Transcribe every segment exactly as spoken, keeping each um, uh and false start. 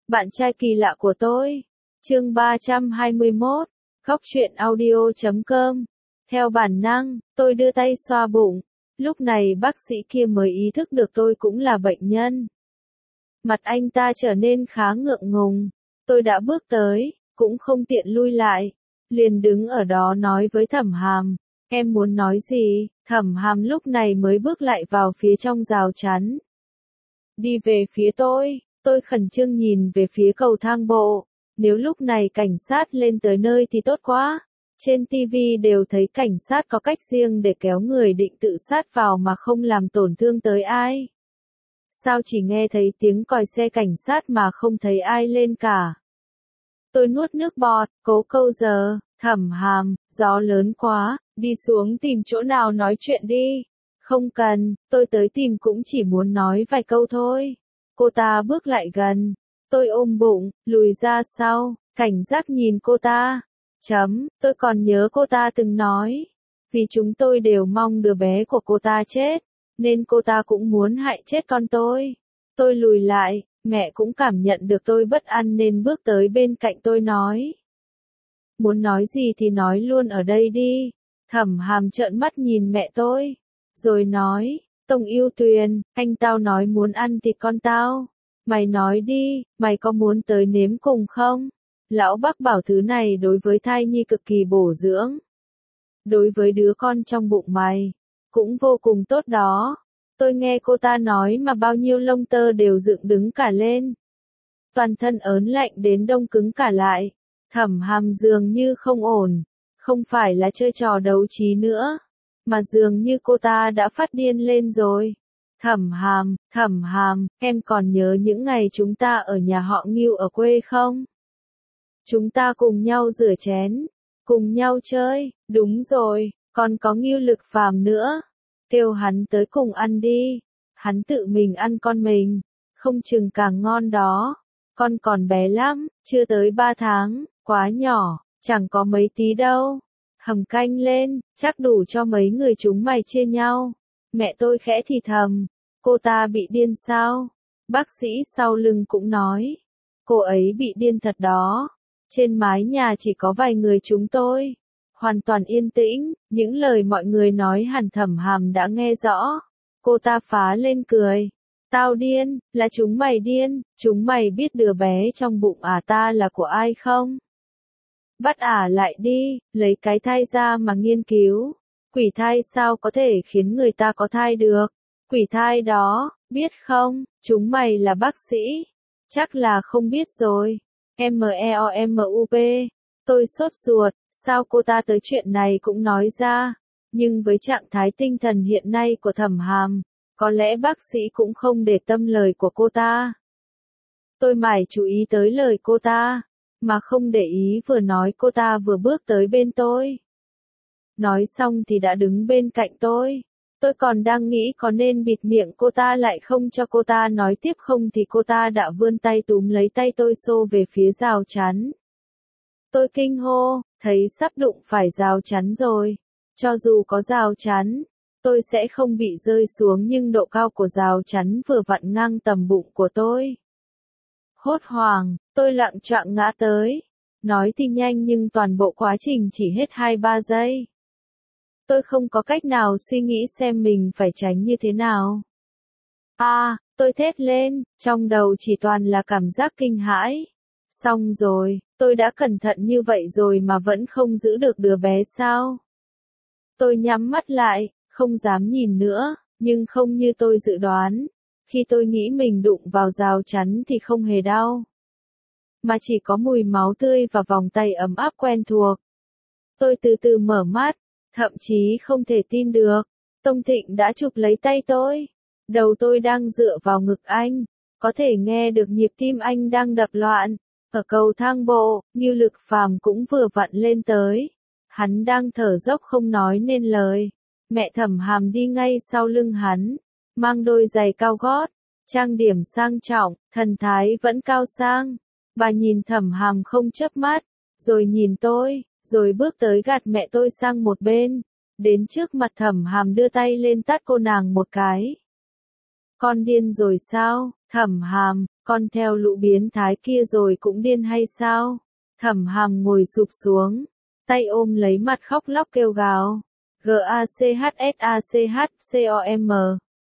Bạn trai kỳ lạ của tôi. Chương ba trăm hai mươi mốt. Khóc chuyện audio chấm com. Theo bản năng, tôi đưa tay xoa bụng. Lúc này bác sĩ kia mới ý thức được tôi cũng là bệnh nhân. Mặt anh ta trở nên khá ngượng ngùng. Tôi đã bước tới, cũng không tiện lui lại. Liền đứng ở đó nói với Thẩm Hàm. Em muốn nói gì? Thẩm Hàm lúc này mới bước lại vào phía trong rào chắn. Đi về phía tôi. Tôi khẩn trương nhìn về phía cầu thang bộ. Nếu lúc này cảnh sát lên tới nơi thì tốt quá. Trên ti vi đều thấy cảnh sát có cách riêng để kéo người định tự sát vào mà không làm tổn thương tới ai. Sao chỉ nghe thấy tiếng còi xe cảnh sát mà không thấy ai lên cả? Tôi nuốt nước bọt, cố câu giờ. Thẩm Hàm, gió lớn quá, đi xuống tìm chỗ nào nói chuyện đi. Không cần, tôi tới tìm cũng chỉ muốn nói vài câu thôi. Cô ta bước lại gần. Tôi ôm bụng, lùi ra sau, cảnh giác nhìn cô ta. Chấm, tôi còn nhớ cô ta từng nói. Vì chúng tôi đều mong đứa bé của cô ta chết, nên cô ta cũng muốn hại chết con tôi. Tôi lùi lại, mẹ cũng cảm nhận được tôi bất an nên bước tới bên cạnh tôi nói. Muốn nói gì thì nói luôn ở đây đi. Thẩm Hàm trợn mắt nhìn mẹ tôi, rồi nói. Tông Yêu Tuyền, anh tao nói muốn ăn thịt con tao. Mày nói đi, mày có muốn tới nếm cùng không? Lão bác bảo thứ này đối với thai nhi cực kỳ bổ dưỡng. Đối với đứa con trong bụng mày, cũng vô cùng tốt đó. Tôi nghe cô ta nói mà bao nhiêu lông tơ đều dựng đứng cả lên. Toàn thân ớn lạnh đến đông cứng cả lại. Thẩm Hàm dường như không ổn, không phải là chơi trò đấu trí nữa, mà dường như cô ta đã phát điên lên rồi. Thẩm Hàm, Thẩm Hàm, em còn nhớ những ngày chúng ta ở nhà họ Ngưu ở quê không? Chúng ta cùng nhau rửa chén, cùng nhau chơi, đúng rồi, còn có Ngưu Lực Phàm nữa. Kêu hắn tới cùng ăn đi, hắn tự mình ăn con mình, không chừng càng ngon đó. Con còn bé lắm, chưa tới ba tháng, quá nhỏ, chẳng có mấy tí đâu. Hầm canh lên, chắc đủ cho mấy người chúng mày chia nhau. Mẹ tôi khẽ thì thầm, cô ta bị điên sao? Bác sĩ sau lưng cũng nói, cô ấy bị điên thật đó. Trên mái nhà chỉ có vài người chúng tôi, hoàn toàn yên tĩnh, những lời mọi người nói hẳn Thẩm Hàm đã nghe rõ. Cô ta phá lên cười. Tao điên, là chúng mày điên, chúng mày biết đứa bé trong bụng ả ta là của ai không? Bắt ả lại đi, lấy cái thai ra mà nghiên cứu. Quỷ thai sao có thể khiến người ta có thai được? Quỷ thai đó, biết không, chúng mày là bác sĩ. Chắc là không biết rồi. M E O M U P. Tôi sốt ruột, sao cô ta tới chuyện này cũng nói ra. Nhưng với trạng thái tinh thần hiện nay của Thẩm Hàm, có lẽ bác sĩ cũng không để tâm lời của cô ta. Tôi mải chú ý tới lời cô ta, mà không để ý vừa nói cô ta vừa bước tới bên tôi. Nói xong thì đã đứng bên cạnh tôi. Tôi còn đang nghĩ có nên bịt miệng cô ta lại không cho cô ta nói tiếp không thì cô ta đã vươn tay túm lấy tay tôi xô về phía rào chắn. Tôi kinh hô, thấy sắp đụng phải rào chắn rồi. Cho dù có rào chắn, tôi sẽ không bị rơi xuống nhưng độ cao của rào chắn vừa vặn ngang tầm bụng của tôi. Hốt hoảng, tôi lạng choạng ngã tới. Nói thì nhanh nhưng toàn bộ quá trình chỉ hết hai ba giây. Tôi không có cách nào suy nghĩ xem mình phải tránh như thế nào. À, tôi thét lên, trong đầu chỉ toàn là cảm giác kinh hãi. Xong rồi, tôi đã cẩn thận như vậy rồi mà vẫn không giữ được đứa bé sao? Tôi nhắm mắt lại, không dám nhìn nữa, nhưng không như tôi dự đoán. Khi tôi nghĩ mình đụng vào rào chắn thì không hề đau, mà chỉ có mùi máu tươi và vòng tay ấm áp quen thuộc. Tôi từ từ mở mắt, thậm chí không thể tin được. Tông Thịnh đã chụp lấy tay tôi. Đầu tôi đang dựa vào ngực anh, có thể nghe được nhịp tim anh đang đập loạn. Ở cầu thang bộ, Ngưu Lực Phàm cũng vừa vặn lên tới. Hắn đang thở dốc không nói nên lời. Mẹ Thẩm Hàm đi ngay sau lưng hắn, mang đôi giày cao gót, trang điểm sang trọng, thần thái vẫn cao sang. Bà nhìn Thẩm Hàm không chớp mắt, rồi nhìn tôi, rồi bước tới gạt mẹ tôi sang một bên, đến trước mặt Thẩm Hàm đưa tay lên tát cô nàng một cái. Con điên rồi sao? Thẩm Hàm, con theo lũ biến thái kia rồi cũng điên hay sao? Thẩm Hàm ngồi sụp xuống, tay ôm lấy mặt khóc lóc kêu gào. G A C H S A C H C O M.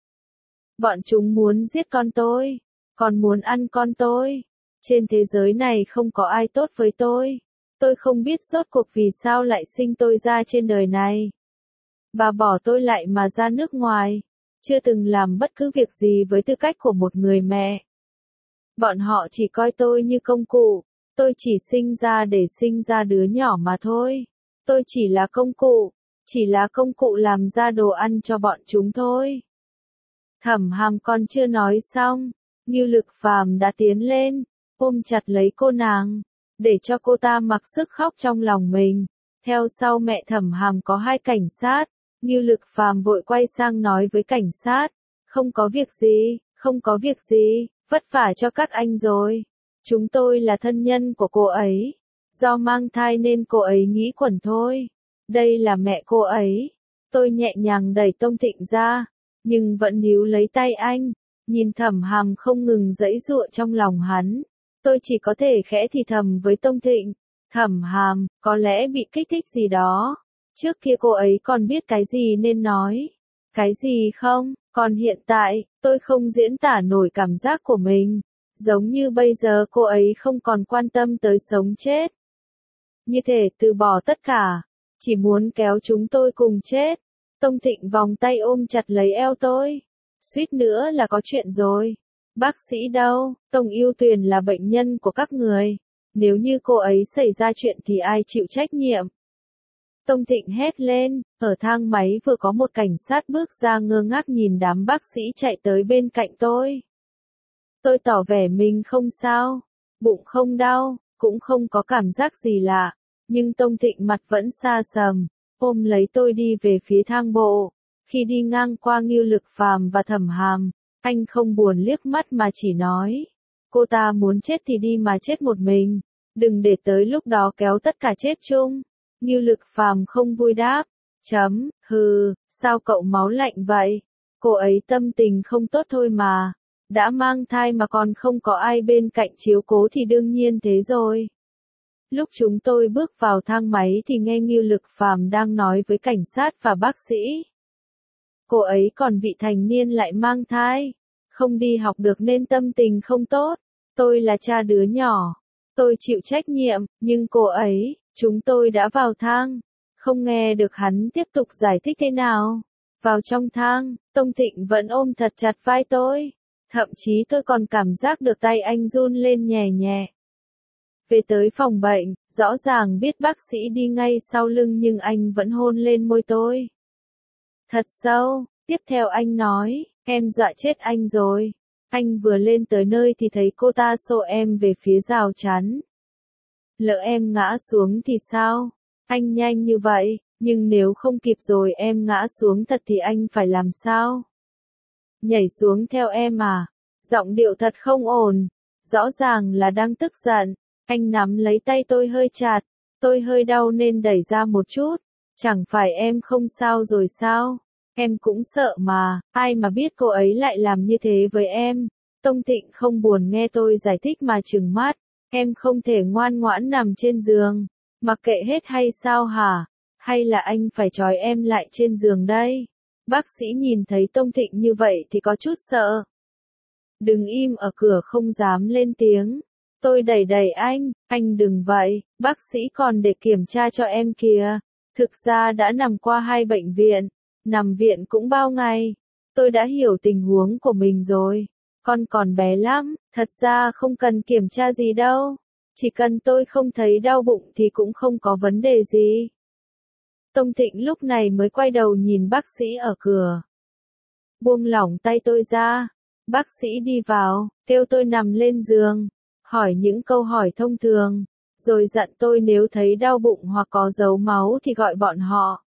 Bọn chúng muốn giết con tôi, còn muốn ăn con tôi. Trên thế giới này không có ai tốt với tôi. Tôi không biết rốt cuộc vì sao lại sinh tôi ra trên đời này. Bà bỏ tôi lại mà ra nước ngoài, chưa từng làm bất cứ việc gì với tư cách của một người mẹ. Bọn họ chỉ coi tôi như công cụ, tôi chỉ sinh ra để sinh ra đứa nhỏ mà thôi. Tôi chỉ là công cụ, chỉ là công cụ làm ra đồ ăn cho bọn chúng thôi. Thẩm Hàm còn chưa nói xong, Ngưu Lực Phàm đã tiến lên, ôm chặt lấy cô nàng, để cho cô ta mặc sức khóc trong lòng mình. Theo sau mẹ Thẩm Hàm có hai cảnh sát, Ngưu Lực Phàm vội quay sang nói với cảnh sát, không có việc gì, không có việc gì, vất vả cho các anh rồi. Chúng tôi là thân nhân của cô ấy, do mang thai nên cô ấy nghĩ quẩn thôi. Đây là mẹ cô ấy. Tôi nhẹ nhàng đẩy Tông Thịnh ra, nhưng vẫn níu lấy tay anh, nhìn Thẩm Hàm không ngừng giãy giụa trong lòng hắn. Tôi chỉ có thể khẽ thì thầm với Tông Thịnh, Thẩm Hàm, có lẽ bị kích thích gì đó. Trước kia cô ấy còn biết cái gì nên nói, cái gì không, còn hiện tại, tôi không diễn tả nổi cảm giác của mình. Giống như bây giờ cô ấy không còn quan tâm tới sống chết. Như thể từ bỏ tất cả, chỉ muốn kéo chúng tôi cùng chết. Tông Thịnh vòng tay ôm chặt lấy eo tôi. Suýt nữa là có chuyện rồi. Bác sĩ đâu? Tông Yêu Tuyền là bệnh nhân của các người. Nếu như cô ấy xảy ra chuyện thì ai chịu trách nhiệm? Tông Thịnh hét lên, ở thang máy vừa có một cảnh sát bước ra ngơ ngác nhìn đám bác sĩ chạy tới bên cạnh tôi. Tôi tỏ vẻ mình không sao, bụng không đau, cũng không có cảm giác gì lạ, nhưng Tông Thịnh mặt vẫn xa sầm, ôm lấy tôi đi về phía thang bộ. Khi đi ngang qua Ngưu Lực Phàm và Thẩm Hàm, anh không buồn liếc mắt mà chỉ nói, cô ta muốn chết thì đi mà chết một mình, đừng để tới lúc đó kéo tất cả chết chung. Ngưu Lực Phàm không vui đáp, chấm, hừ, sao cậu máu lạnh vậy? Cô ấy tâm tình không tốt thôi mà. Đã mang thai mà còn không có ai bên cạnh chiếu cố thì đương nhiên thế rồi. Lúc chúng tôi bước vào thang máy thì nghe Ngưu Lực Phàm đang nói với cảnh sát và bác sĩ. Cô ấy còn vị thành niên lại mang thai, không đi học được nên tâm tình không tốt. Tôi là cha đứa nhỏ, tôi chịu trách nhiệm, nhưng cô ấy, chúng tôi đã vào thang, không nghe được hắn tiếp tục giải thích thế nào. Vào trong thang, Tông Thịnh vẫn ôm thật chặt vai tôi. Thậm chí tôi còn cảm giác được tay anh run lên nhẹ nhẹ. Về tới phòng bệnh, rõ ràng biết bác sĩ đi ngay sau lưng nhưng anh vẫn hôn lên môi tôi. Thật sâu, tiếp theo anh nói, em dọa chết anh rồi. Anh vừa lên tới nơi thì thấy cô ta xô em về phía rào chắn. Lỡ em ngã xuống thì sao? Anh nhanh như vậy, nhưng nếu không kịp rồi em ngã xuống thật thì anh phải làm sao? Nhảy xuống theo em à? Giọng điệu thật không ổn, rõ ràng là đang tức giận. Anh nắm lấy tay tôi hơi chặt, tôi hơi đau nên đẩy ra một chút. Chẳng phải em không sao rồi sao? Em cũng sợ mà, ai mà biết cô ấy lại làm như thế với em. Tông Thịnh không buồn nghe tôi giải thích mà trừng mắt. Em không thể ngoan ngoãn nằm trên giường, mặc kệ hết hay sao hả? Hay là anh phải trói em lại trên giường đây? Bác sĩ nhìn thấy Tông Thịnh như vậy thì có chút sợ. Đừng im ở cửa không dám lên tiếng. Tôi đẩy đẩy anh, anh đừng vậy, bác sĩ còn để kiểm tra cho em kìa. Thực ra đã nằm qua hai bệnh viện, nằm viện cũng bao ngày. Tôi đã hiểu tình huống của mình rồi. Con còn bé lắm, thật ra không cần kiểm tra gì đâu. Chỉ cần tôi không thấy đau bụng thì cũng không có vấn đề gì. Tông Thịnh lúc này mới quay đầu nhìn bác sĩ ở cửa. Buông lỏng tay tôi ra. Bác sĩ đi vào, kêu tôi nằm lên giường, hỏi những câu hỏi thông thường, rồi dặn tôi nếu thấy đau bụng hoặc có dấu máu thì gọi bọn họ.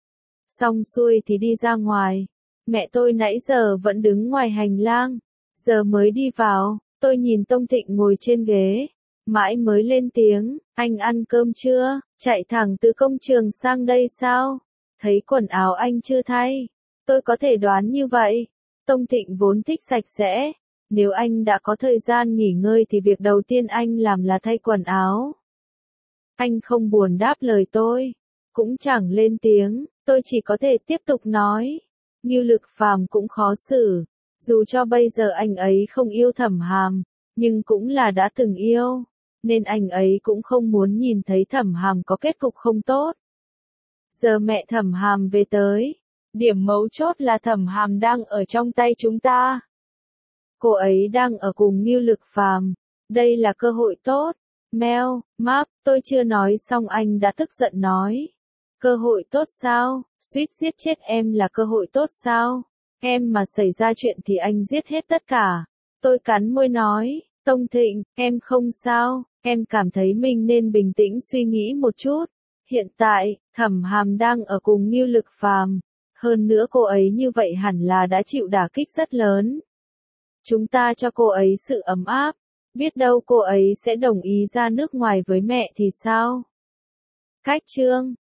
Xong xuôi thì đi ra ngoài. Mẹ tôi nãy giờ vẫn đứng ngoài hành lang, giờ mới đi vào. Tôi nhìn Tông Thịnh ngồi trên ghế, mãi mới lên tiếng, anh ăn cơm chưa? Chạy thẳng từ công trường sang đây sao? Thấy quần áo anh chưa thay? Tôi có thể đoán như vậy. Tông Thịnh vốn thích sạch sẽ, Nếu anh đã có thời gian nghỉ ngơi thì việc đầu tiên anh làm là thay quần áo. Anh không buồn đáp lời tôi, cũng chẳng lên tiếng, tôi chỉ có thể tiếp tục nói. Ngưu Lực Phàm cũng khó xử, dù cho bây giờ anh ấy không yêu Thẩm Hàm, nhưng cũng là đã từng yêu, nên anh ấy cũng không muốn nhìn thấy Thẩm Hàm có kết cục không tốt. Giờ mẹ Thẩm Hàm về tới, điểm mấu chốt là Thẩm Hàm đang ở trong tay chúng ta. Cô ấy đang ở cùng Ngưu Lực Phàm, đây là cơ hội tốt. Mel, Mark, tôi chưa nói xong anh đã tức giận nói. Cơ hội tốt sao? Suýt giết chết em là cơ hội tốt sao? Em mà xảy ra chuyện thì anh giết hết tất cả. Tôi cắn môi nói, Tông Thịnh, em không sao, em cảm thấy mình nên bình tĩnh suy nghĩ một chút. Hiện tại, Thẩm Hàm đang ở cùng Ngưu Lực Phàm, hơn nữa cô ấy như vậy hẳn là đã chịu đả kích rất lớn. Chúng ta cho cô ấy sự ấm áp, biết đâu cô ấy sẽ đồng ý ra nước ngoài với mẹ thì sao? Cách chương